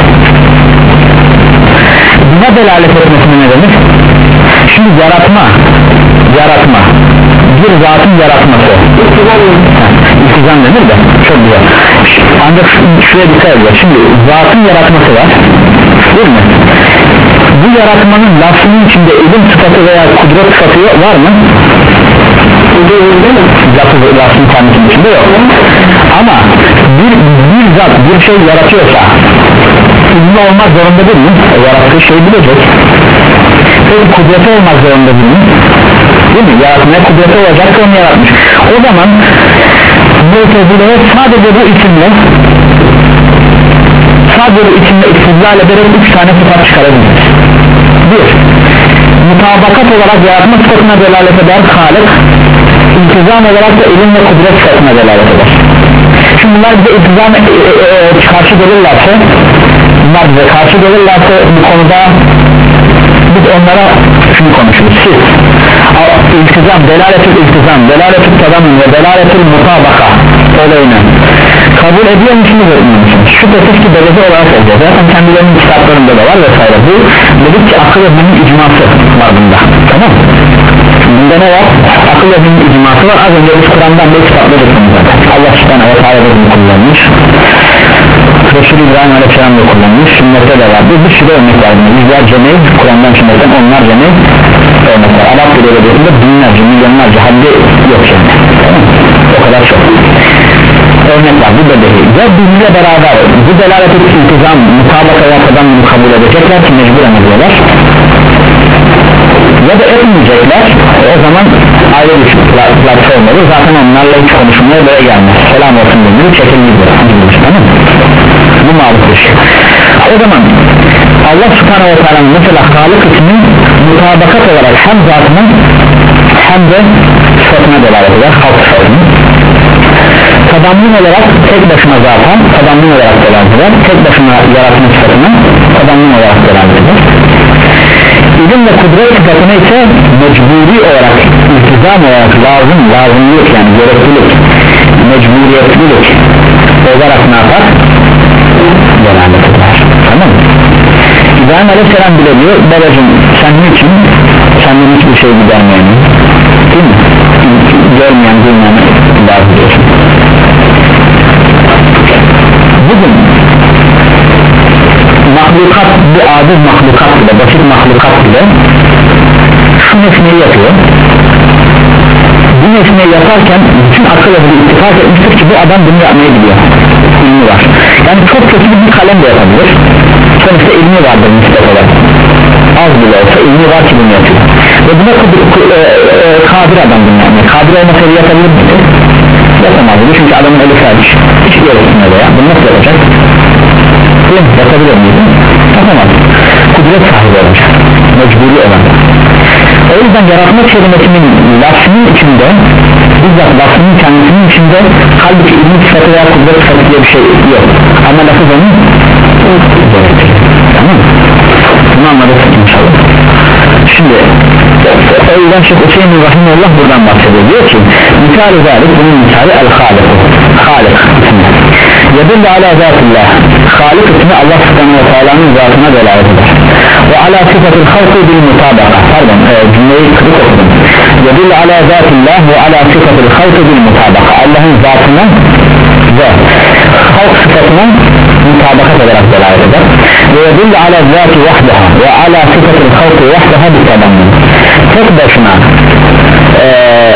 buna delalet etmesine ne denir? Şimdi yaratma yaratma bir zatın yaratması İltizam denir de çok güzel. Ancak şuraya dikkat edin. Şimdi zatın yaratması var değil mi? bu yaratmanın lafının içinde ilim sıfatı veya kudret sıfatı var mı? Lafı, lafın kendisinin içinde yok ama bir, bir zat bir şey yaratıyorsa ilmi olmak zorunda değil mi? O yarattığı şeyi bilecek. Peki kudreti olmak zorunda değil mi? Değil mi? Yaratmaya kudreti olacaksa onu yaratmış. O zaman Mu'tezile'ye sadece bu isimle sadece bu isimle istidlal ederek üç tane sıfat çıkarabiliriz. Bir, mutabakat olarak yaratma sıfatına delalet eder Halik, İltizam olarak da ilim ve kudret sıfatına delalet eder. Şimdi bunlar bize iltizam e, e, e, karşı gelirlerse bunlar bize karşı gelirlerse bu konuda biz onlara şunu konuşuruz. Siz iltizam, delaletül iltizam, delaletül tadamun ve delaletül mutabaka olayını kabul ediyor musunuz, etmiyor musunuz? Şüphesiz ki belirli olarak oluyor. Zaten kendilerinin kitaplarında da var vesaire. Bu dedik ki akıl evinin icması var bunda. Tamam. Bunda ne var? Akıl evinin icması var. Az önce biz Kur'an'dan da kitapları zaten. Allah subhanahu ve teala bunu kullanmış. Resul İbrahim Aleyhisselam da kullanmış. Sünnette de var. Bir sürü örnek var. Yüzlerce ne? Kur'an'dan sünnetten onlarca ne? Örnek var. Arap dili edebiyatında binlerce, milyonlarca haddi yok şimdi. Tamam. O kadar çok örnek var. Bu da değil. Ve bizle beraber bu delalet etki iltizam mutabaka yapmadan bunu kabul edecekler ki mecburen ediyorlar. Ya da etmeyecekler. O zaman ayrı bir platform olmalı. Zaten onlarla hiç konuşmaya böyle gelmez. Selam olsun denir, çekilmiyor. Tamam. Bu mağlup bir şey. O zaman Allah subhanahu wa ta'ala mesela Halik isminin mutabakat olarak hem zatına hem de sıfatına delalet eder. Halk sıfatını tadammun olarak tek başına zaten tadammun olarak delalet eder. Tek başına yaratma sıfatına tadammun olarak delalet eder. İlim ve kudret sıfatına ise mecburi olarak, iltizam olarak lazım, lazımlık yani gereklilik, mecburiyetlilik olarak ne yapar? Delalet eder. Tamam mı? İbrahim Aleyhisselam bile diyor, babacığım sen niçin senden hiçbir şey gidermeyen, değil mi? Görmeyen, duymayan bazı diyorsun. Bugün mahlukat, bir aciz mahlukat bile, basit mahlukat bile şu nesneyi yapıyor. Bu nesneyi yaparken bütün akıl ehli ittifak etmiştir ki bu adam bunu yapmayı biliyor. İlmi var. Yani çok kötü bir kalem de yapabilir. Sonuçta ilmi vardır nispet olarak. Az bile olsa ilmi var ki bunu yapıyor. Ve buna e, e, kadir adam bunu yapmıyor. Kadir olmasaydı yapabilir miydi? Yapamazdı çünkü adamın eli felç. Hiç gerekmiyor ya. Bunu nasıl yapacak? Değil mi? Yapabilir miydi? Yapamaz. Kudret sahibi olacak. Mecburi olan. O yüzden yaratma kelimesinin lafının içinde, bizzat lafının kendisinin içinde halbuki ilmi sıfatı veya kudret sıfatı diye bir şey yok. Ama lafı onun gerektirir. Tamam mı? Bunu anladık inşallah. Şimdi o yüzden Şeyh Hüseyin Rahimullah buradan bahsediyor. Diyor ki misal-i zalik, bunun misali el-Halik. Halik ismi yedilli ala zatullah. Halik ismi Allah subhanahu wa ta'ala'nın zatına delalet eder. Ve ala sıfatı halkı bil mutabaka. Pardon e, cümleyi kırık okudum. Yedilli ala zatullah ve ala sıfatı halkı bil mutabaka. Allah'ın zatına ve halk sıfatına mutabakat olarak delalet eder. Ve yedilli ala zati vahdeha ve ala sıfatı halkı vahdeha bil tadammun. Tek başına e,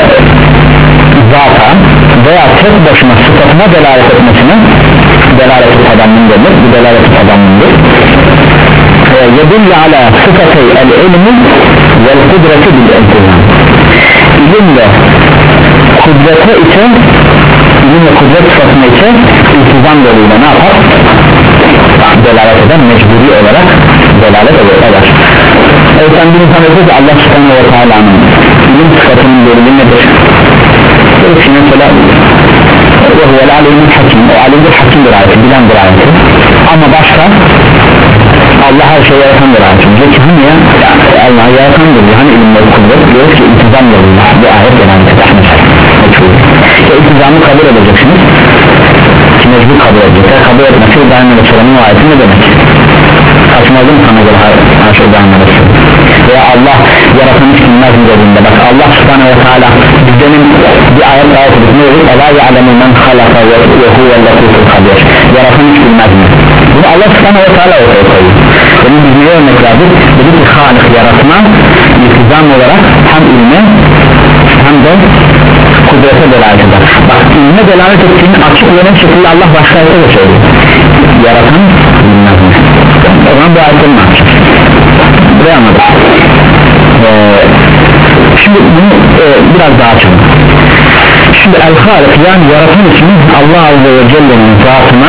zata veya tek başına sıfatına delalet etmesine delalet-i tadammun denir. Bu delalet-i tadammundur. Yedilli ala sıfatı el-ilmi vel kudreti bil iltizam. İlimle kudrete ise ilim ve kudret sıfatına ise iltizam yoluyla ne yapar? Delalet eden, mecburi olarak delalet eder. Evet, sen bir insan diyor ki Allah subhanahu ve teala'nın ilim sıfatının delili nedir? Diyor ki mesela ve huvel alimul hakim, o alimdir, hakimdir ayeti, bilendir ayeti. Ama başka Allah her şeyi yaratandır ayeti. Diyor ki hani ya Allah yaratandır, hani ilim ve kudret, diyor ki iltizam yoluyla bu ayet delalet eder mesela. Ya iltizamı kabul edeceksiniz ki mecbur kabul edecekler, kabul etmesi İbrahim Aleyhisselam'ın o ayeti ne demek? Saçmalı mı sana göre her şey İbrahim Aleyhisselam? Veya Allah yaratan hiç bilmez mi dediğinde bak Allah subhanahu ve teala bizdenin bir ayet daha okuduk ne olur? Ela ya'lemu men halaka ve huvel latiful kabir. Yaratan hiç bilmez mi? Bunu Allah subhanahu ve teala ortaya koyuyor. Bunu biz neye örnek verdik? Dedi ki Halik yaratma iltizam olarak hem ilme hem de kudrete delalet eder. Bak ilme delalet ettiğini açık ve net şekilde Allah başka ayette de söylüyor. Yaratan bilmez mi? O zaman bu ayetlerini açacağız. Buraya anladık. Ee, şimdi bunu e, biraz daha açalım. Şimdi El-Halik yani yaratan için Allah Azze ve Celle'nin zatına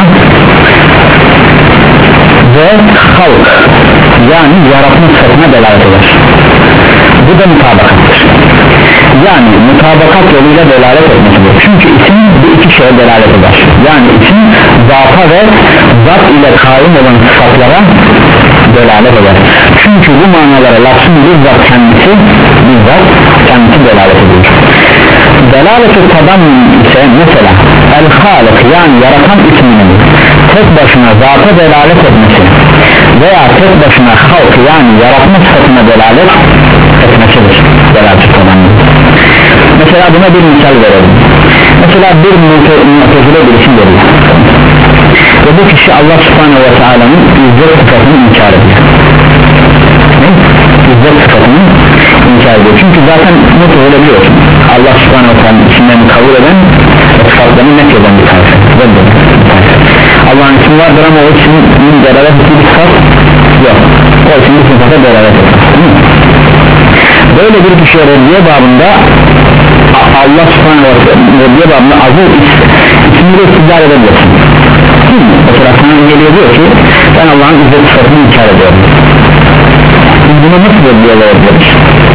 ve halk yani yaratma sıfatına delalet eder. Bu da mutabakattır. Yani mutabakat yoluyla delalet etmesidir. Çünkü isim bu iki şeye delalet eder. Yani isim zata ve zat ile kaim olan sıfatlara delalet eder. Çünkü bu manalara lafzın bizzat kendisi bizzat kendisi delalet ediyor. Delalet-i tadammun ise mesela El-Halik yani yaratan isminin tek başına zata delalet etmesi veya tek başına halk yani yaratma sıfatına delalet etmesidir. Delalet-i tadammun. Mesela buna bir misal verelim. Mesela bir mutezile birisi veriyor ve bu kişi Allah subhanahu ve teala'nın izzet sıfatını inkar ediyor. Ne? İzzet sıfatını inkar ediyor. Çünkü zaten mutezile biliyorsun, Allah subhanahu ve teala'nın isimlerini kabul eden ve sıfatlarını net eden bir tarife. Allah'ın ismi vardır ama o ismin delalet ettiği bir sıfat yok. O ismin bir sıfata delalet etmez. Böyle bir kişiye reddiye babında Allah subhanahu ve teala reddiye babında aziz ismiyle istidlal edebilirsin. Mesela sana geliyor diyor ki ben Allah'ın izzet sıfatını inkar ediyorum. Biz buna nasıl reddiye verebiliriz?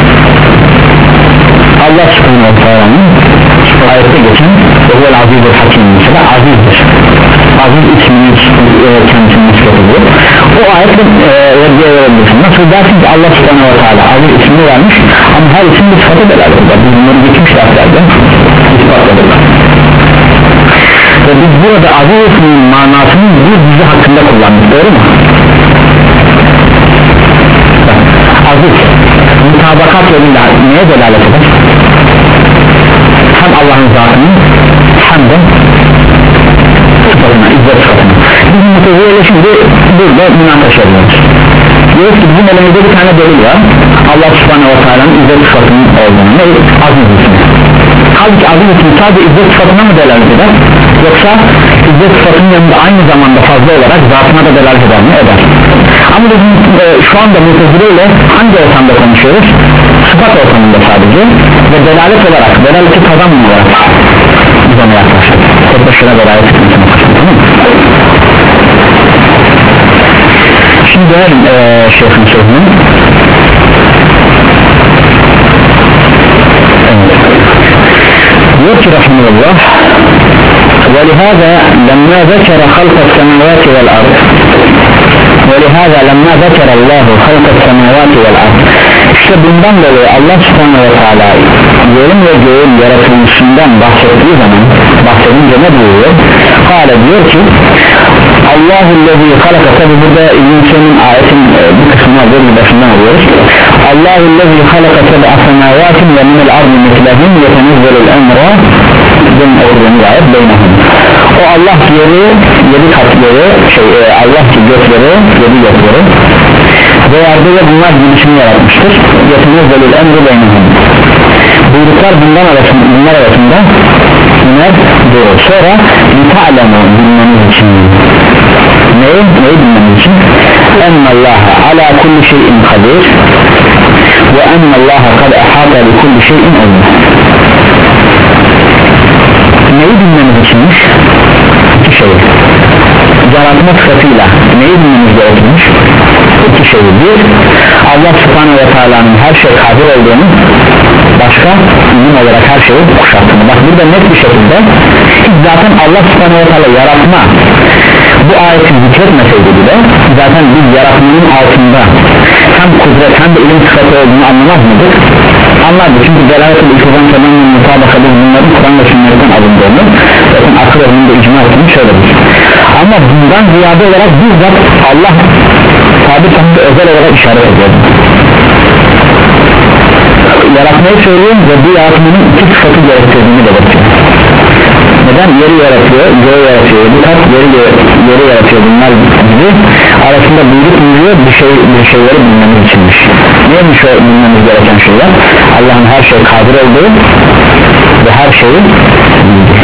Allah subhanahu ve teala'nın ayette geçen Evel Aziz'dir Hakim mesela azizdir. Aziz ismini e, kendisini nispet ediyor. O ayetle e, reddiye verebilirsin. Nasıl dersin ki Allah subhanahu ve teala aziz ismini vermiş ama her isim bir sıfatı delalet eder. Biz bunları geçmiş derslerde ispatladılar. Ve biz burada aziz isminin manasını bu dizi hakkında kullandık, doğru mu? Aziz mutabakat yoluyla neye delalet eder? Hem Allah'ın zatını hem de sıfatına, izzet sıfatına. Biz mutezile şimdi burada münakaşa ediyoruz. Diyoruz ki bizim elimizde bir tane delil var. Allah subhanahu ve teala'nın izzet sıfatının olduğunu, ne? Aziz ismi. Halbuki aziz ismi sadece izzet sıfatına mı delalet eder? Yoksa izzet sıfatının yanında aynı zamanda fazla olarak zatına da delalet eder mi? Eder. Ama biz e, şu anda mutezile ile hangi ortamda konuşuyoruz? Sıfat ortamında sadece ve delalet olarak, delaleti tadammun olarak biz ona yaklaştık. Tek başına delalet etmesine başladık, tamam mı? Şimdi dönelim e, şeyhin sözünü. Evet. Diyor ki rahmetullah وَلِهَذَا لَمَّا ذَكَرَ خَلْقَ السَّمَاوَاتِ وَالْأَرْضِ وَلِهَذَا لَمَّا ذَكَرَ اللّٰهُ خَلْقَ السَّمَاوَاتِ وَالْأَرْضِ İşte bundan dolayı Allah subhanahu ve teala yerin ve göğün yaratılışından bahsettiği zaman bahsedince ne buyuruyor? Kale diyor ki Allahu'llezî halaka, tabi burada İbn-i Hüseyin'in ayetin e, bu kısmını alıyor, bir başından alıyoruz. Allahu'llezî halaka seb'a semâvâtin ve minel ardı mislehum yetenizzelul emra bizim okuduğumuz ayet beynehum. O Allah yeri, yedi katları şey, e, Allah ki gökleri, yedi gökleri ve yerde de bunlar gidişini yaratmıştır. Yetenizzelul emru beynehum. Buyruklar bundan arasında, bunlar arasında iner durur. Sonra lita'lemu bilmeniz için neyi? Neyi bilmeniz için? Ennallaha ala kulli şeyin kadir ve ennallaha kad ahata li kulli şeyin ilm. Neyi bilmeniz içinmiş? İki şey. Yaratma sıfatıyla neyi bilmeniz gerekmiş? İki şey. Bir, Allah subhanahu ve teala'nın her şey kadir olduğunu, başka ilim olarak her şeyi kuşattığını. Bak burada net bir şekilde zaten Allah subhanahu ve teala yaratma bu ayeti zikretmeseydi bile zaten biz yaratmanın altında hem kudret hem de ilim sıfatı olduğunu anlamaz mıydık? Anlardık, çünkü delalet-ül ikizan tamamen mutabaka biz bunların Kur'an ve sünnetten alındığını, zaten akıl önünde icma ettiğini söyledik. Ama bundan ziyade olarak bizzat Allah tabi tabi özel olarak işaret ediyor. Yaratmayı söylüyor ve bu yaratmanın iki sıfatı gerektirdiğini belirtiyor. Neden neden? Yeri yaratıyor, göğü yaratıyor, bu tarz yeri, yeri yaratıyor, bunlar gibi arasında buyruk buyuruyor bir, şey, bir şeyleri bilmemiz içinmiş. Neymiş o bilmemiz gereken şeyler? Allah'ın her şeye kadir olduğu ve her şeyi bildiği.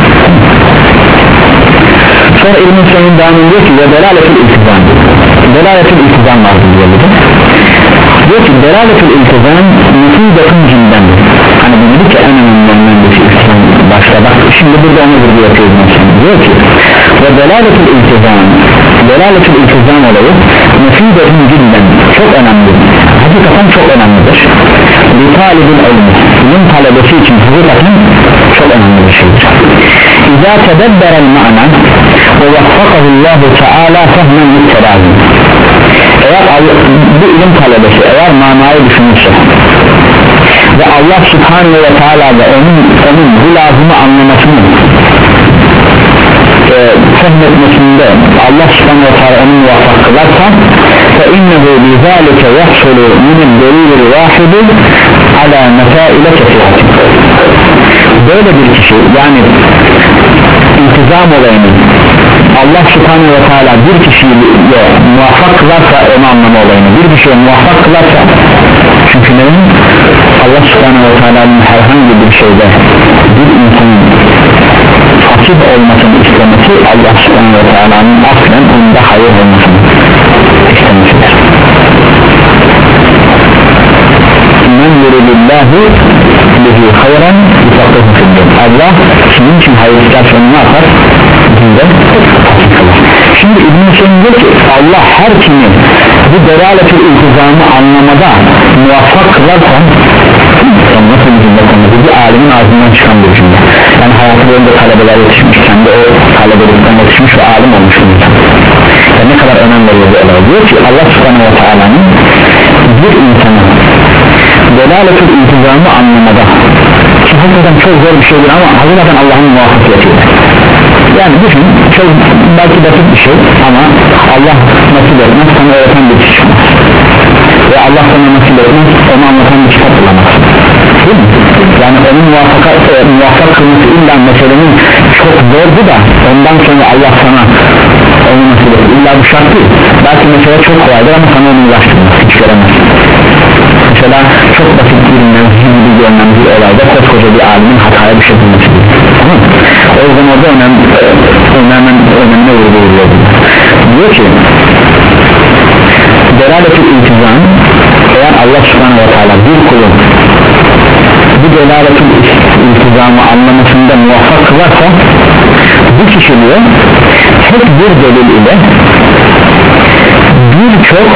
Sonra İbn-i Seyyid devamında diyor ki ve delaletul iltizam, delaletul iltizam vardır diyor burada. Diyor ki delaletul iltizam nüfuzatın cindendir. Hani bu dedik ki en önemlilerinden bir şey başta bak şimdi burada onu burada yapıyor İbn-i Seyyid. Diyor ki ve delaletul iltizam, delaletul iltizam olayı nüfuzatın cinden çok önemli, hakikaten çok önemlidir. Bir talibin ilmi, ilim talebesi için hakikaten çok önemli bir şeydir. İzâ tedebberel ma'na ve vaffakahullahu teâlâ fehmen müttelâzim. Eğer bu ilim talebesi eğer manayı düşünürse ve Allah subhanahu ve teâlâ da onun, onun bu lazımı anlamasını e, fehmetmesinde Allah subhanahu ve teâlâ onu muvaffak kılarsa فَاِنَّهُ بِذَٰلِكَ يَحْصُلُ مِنَ الدَّلِيلِ الْوَاحِدِ عَلَى مَسَائِلَ كَثِيرَةٍ. Böyle bir kişi yani iltizam olayını Allah subhanahu ve teala bir kişiyle muvaffak kılarsa onu anlama olayını bir kişiye muvaffak kılarsa çünkü neyin? Allah subhanahu ve teala'nın herhangi bir şeyde bir insanın fakir olmasını istemesi Allah subhanahu ve teala'nın aslen onda hayır olmasını istemesidir. Men yuridillahu bihi hayran yufakkahu fiddin. Allah kimin için hayır isterse onu ne yapar? Dinde fakir kılar. Şimdi İbn-i Seyyid diyor ki Allah her kimi bu delaletül iltizamı anlamada muvaffak kılarsa yani nasıl bir cümle konusu bir alimin ağzından çıkan bir cümle yani hayatı boyunca talebeler yetişmiş kendi o talebelikten yetişmiş ve alim olmuş yani ne kadar önem veriyor bu olay diyor ki Allah subhanahu ve teala'nın bir insana delaletül iltizamı anlamada ki hakikaten çok zor bir şeydir ama hakikaten Allah'ın muvaffakiyetiyle yani düşün çok belki basit bir şey ama Allah nasip etmez sana öğreten bir kişi ve Allah sana nasip etmez onu anlatan bir kitap bulamaz değil mi? Yani onun muvaffak, e, muvaffak kılması illa meselenin çok zordu da ondan sonra Allah sana onu nasip etmez illa bu şart değil belki mesele çok kolaydır ama sana onu ulaştırmaz hiç göremez mesela çok basit bir mevzu gibi görünen bir olayda koskoca bir alimin hataya bir şey bulması tamam mı? O yüzden orada önemli önemli önemli vurguluyor diyor ki delaletül iltizam eğer Allah subhanahu ve teala bir kulun bu delaletül iltizamı anlamasında muvaffak kılarsa bu kişi diyor tek bir delil ile birçok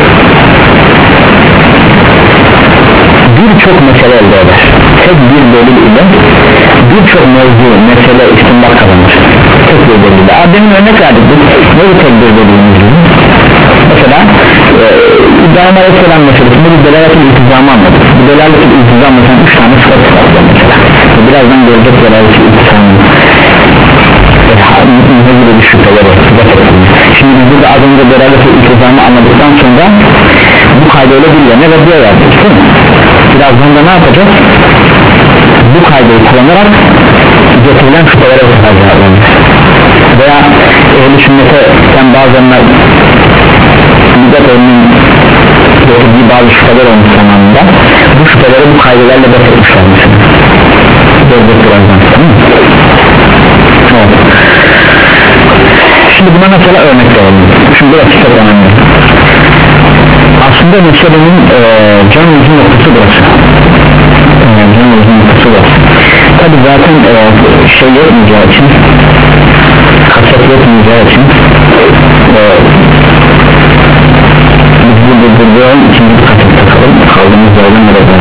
birçok mesele elde eder tek bir delil ile birçok mevzu mesele istinbat kazanır tek bir delil ile demin örnek verdik ne bu tek bir delilimiz mesela e, İbrahim Aleyhisselam meselesi bu delaletül iltizamı anladık bu delaletül iltizam mesela üç tane sıfat sıfatlar mesela birazdan görecek delaletül iltizamı ne gibi bir şüpheleri şimdi biz burada az önce delaletül iltizamı anladıktan sonra bu kaydıyla birilerine reddiye verdik değil mi? Birazdan da ne yapacağız? Bu kaydı kullanarak getirilen şüphelere bakacağız veya ehl-i sünnete sen bazenler müddet örneğin getirdiği bazı şüpheler olmuş zamanında bu şüpheleri bu kaydelerle bekletmişler mesela gördük birazdan tamam mı? Evet. Şimdi buna mesela örnek verelim şimdi burası çok önemli aslında meselenin e, can uzun noktası burası e, can uzun noktası burası tabi zaten e, şey yapmayacağı için kasap yapmayacağı için e, biz burada burada ikinci kasap takalım kaldığımız yerden nereye